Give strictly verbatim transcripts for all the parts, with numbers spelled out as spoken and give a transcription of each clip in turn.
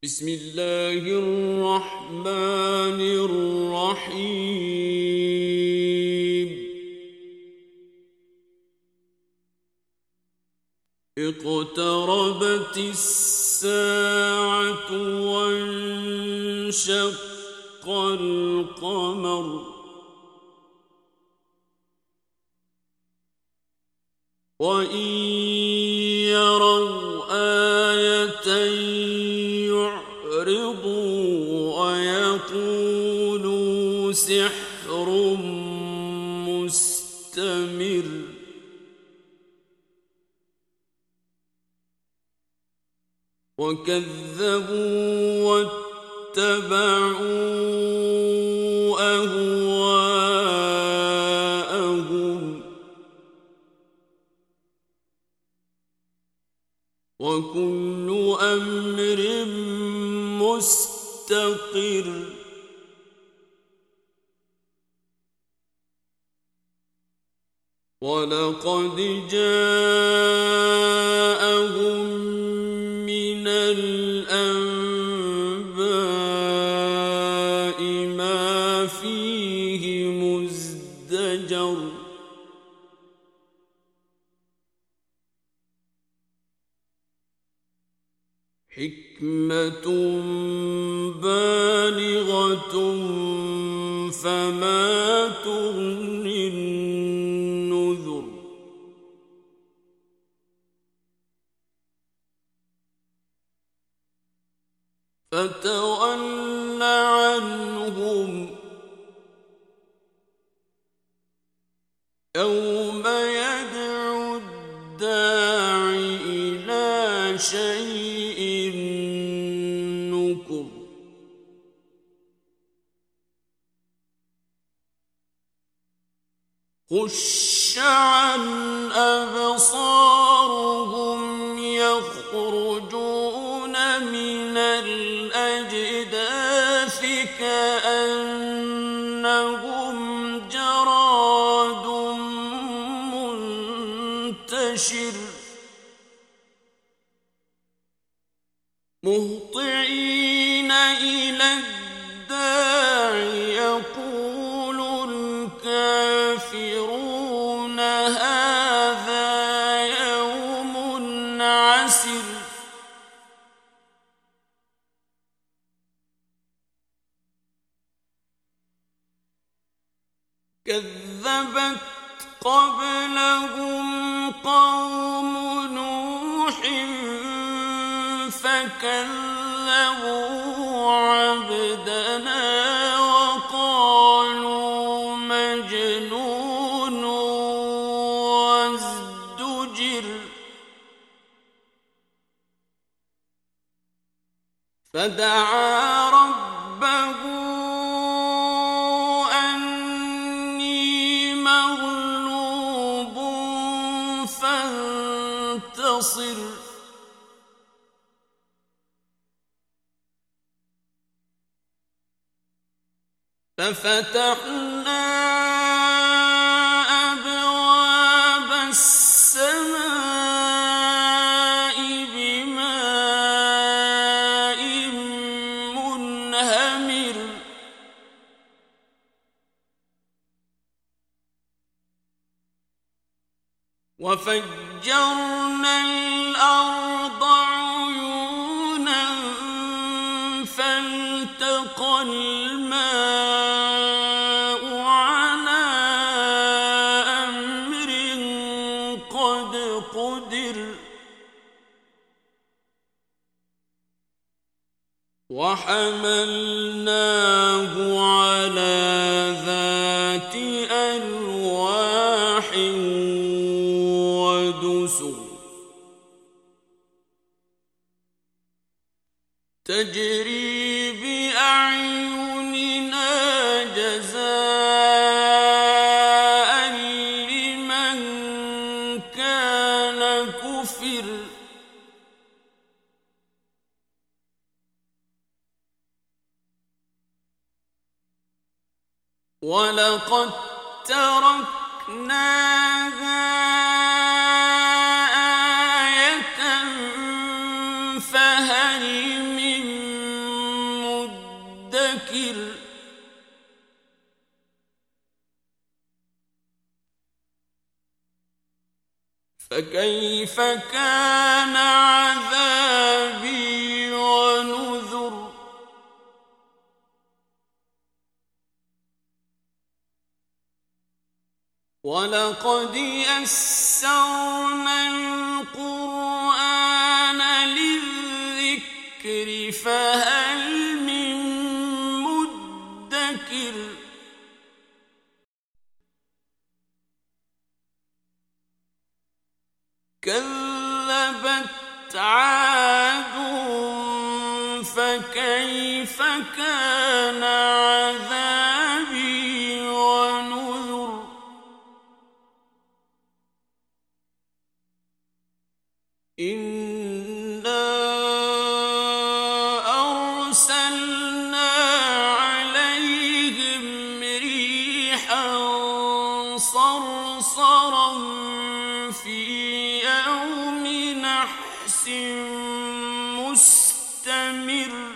بسم الله الرحمن الرحيم اقتربت الساعة وانشق القمر وإن يروا آية يعرضوا ويقولوا سحر مستمر وكذبوا واتبعوا أهواءهم وكل أمر مستقر ولقد جاءهم من الأنباء ما فيه مزدجر حكمة بالغة فما تغني النذر فتول عنهم يوم يدعو الداع إلى شيء نكر خش عن أبصارهم يخرجون من الأجداث كأنهم جراد منتشر مهطعين إلى الداع يقول الكافرون هذا يوم عسر كذبت قبلهم قوم نوح فكذبوا عبدنا وقالوا مجنون وازدجر فدعا ربه أني مغلوب فانتصر ففتحنا أبواب السماء بماء منهمر وفجرنا الأرض عيونا فالتقى الماء على أمر قد قدر وحملناه على ذات ألواح ودسر تجري بأعيننا جزاء لمن كان كفر ولقد تركناها آية فهل من فكيف كان عذابي ونذر ولقد يسرنا القرآن للذكر فهل من مدكر كذبت عاد فكيف كان عذابي ونذر إنا أرسلنا عليهم ريحا صرصرا في يوم نحس مستمر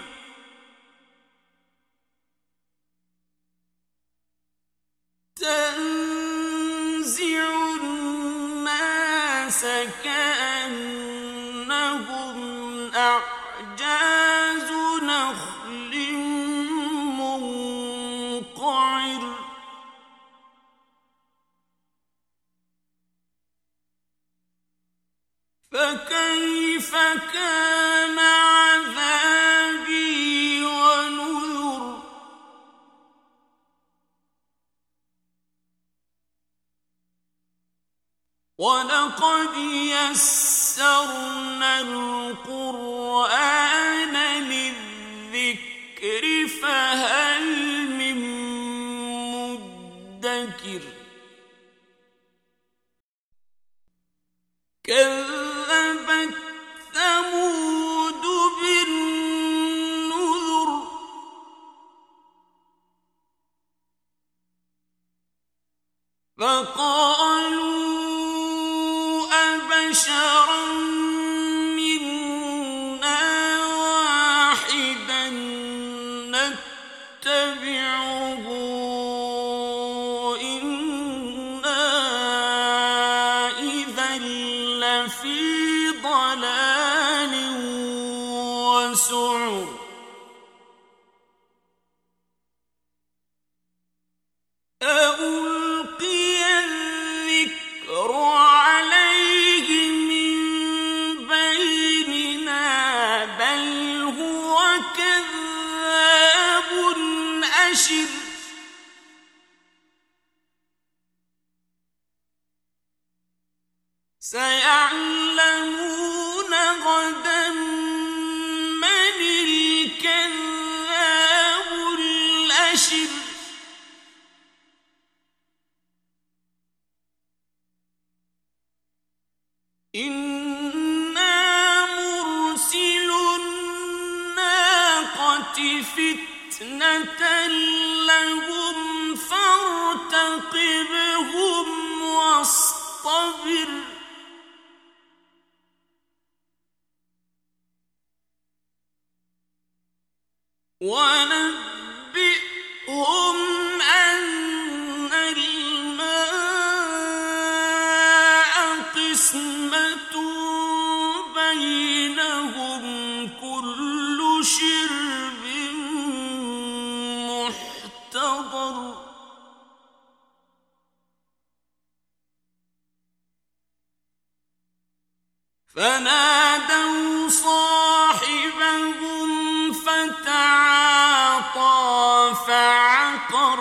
تنزع الناس كأنهم أعجاز نخل منقعر فكيف كان عذابي ونذر ولقد يسرنا القرآن للذكر فهل من مدكر كذبت ثمود بالنذر فقالوا أبشرا منا واحدا نتبعه إنا إذا لفي ضلال وسعر ألقي الذكر عليه من بيننا بل هو كذاب أشر سيعلمون غدا من الكذاب الأشر إنا مرسل الناقة فتنة لهم فارتقبهم واصطبر ونبئهم أن الماء قسمة بينهم كل شرب محتضر فنادوا صاحبهم فتعاطى فعقر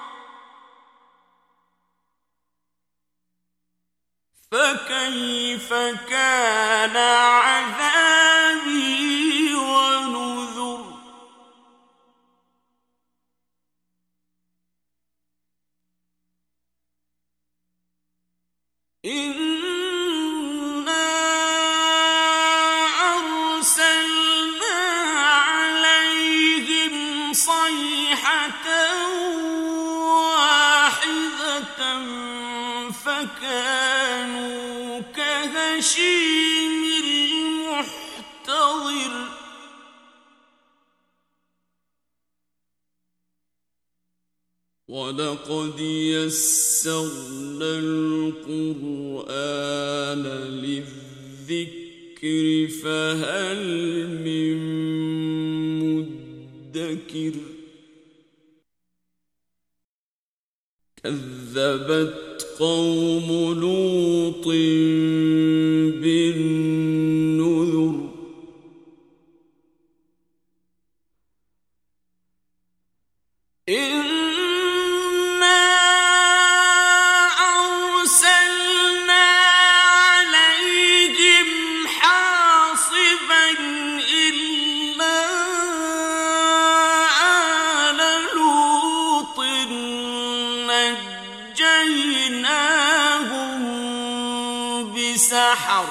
فكيف كان عذابي ونذر إنا أرسلنا عليهم صيحة واحدة فكانوا كهشيم المحتضر وَلَقَدْ يَسَّرْنَا الْقُرْآنَ لِلذِّكْرِ فَهَلْ مِن مُّدَّكِرٍ كَذَّبَتْ قَوْمُ لُوطٍ بِالنُّذُرِ سحر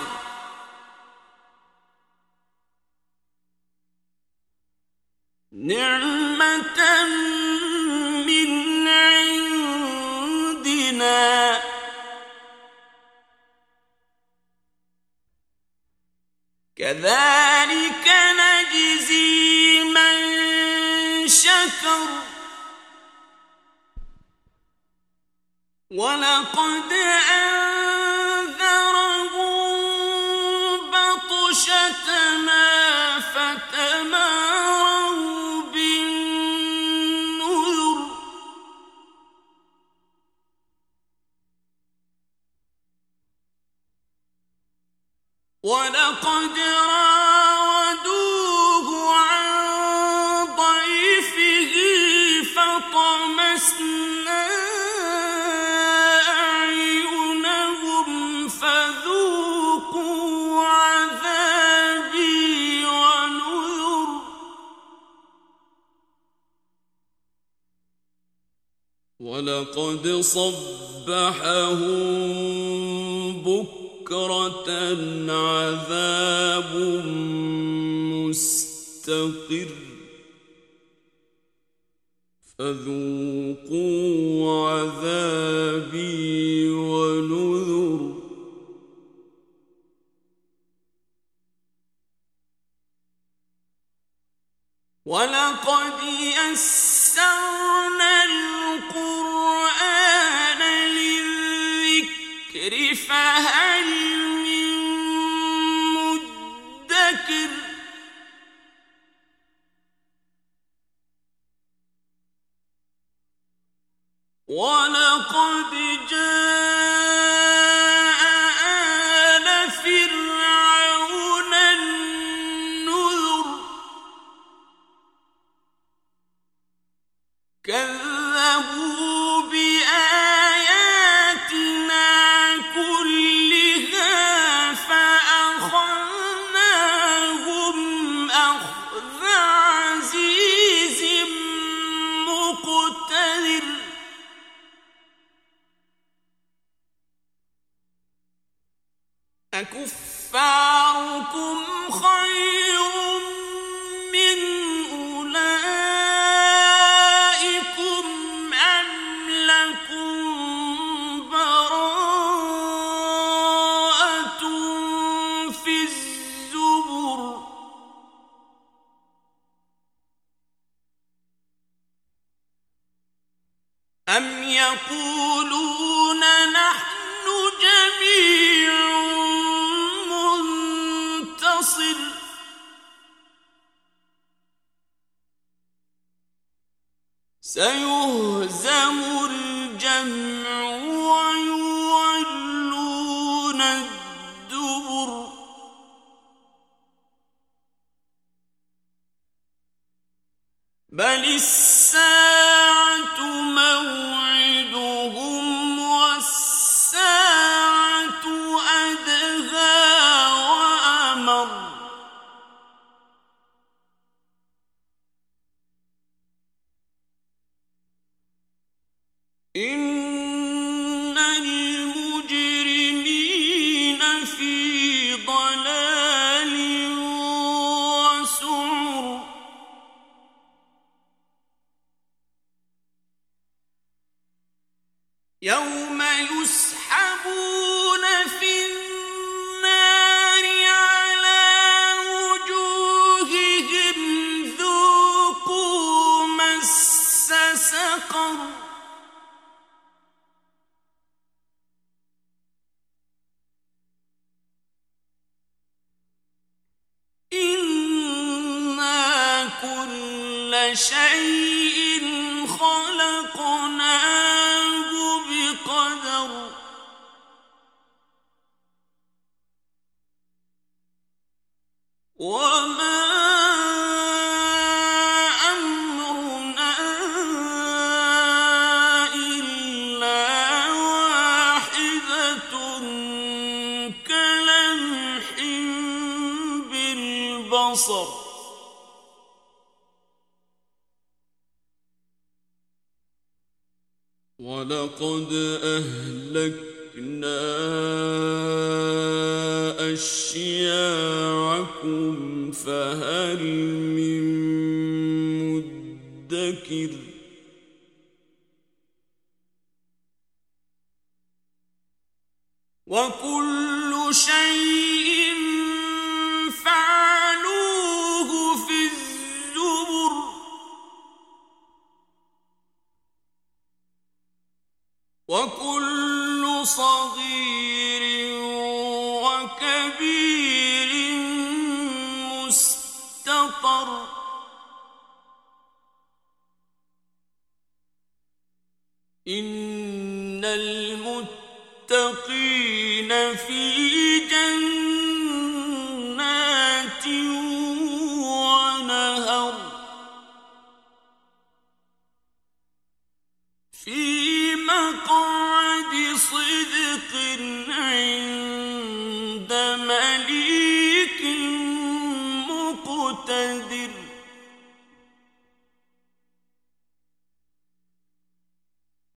نعمة من عندنا كذلك نجزي من شكر ولقد بطشتنا فتماروا بالنذر ولقد راودوه عن ضيفه فطمسنا أعينهم فذوقوا عذابي ونذر ولقد صبحهم بكرة عذاب مستقر فذوقوا عذابي ونذر ولقد يسرنا القرآن للذكر فهل من مدكر ولقد جاء آل فرعون النذر كذبوا بآياتنا كلها فأخذناهم أخذ عزيز مقتدر أكفاركم خير من أولئكم أم لكم براءة في الزبر أم يقولون نحن جميع منتصر سيهزم الجمع ويولون الدبر بل الساعة موعدهم والساعة أدهى وأمر إن المجرمين في ضلال وسعر يوم يسحبون في النار على وجوههم ذوقوا مس سقر وكل شيء خلقناه بقدر وما أمرنا إلا واحدة كلمح بالبصر ولقد أهلكنا أشياعكم فهل من مدكر وكل شيء فعلوه في الزبر وكل صغير وكبير مستطر إن المتقين في جنات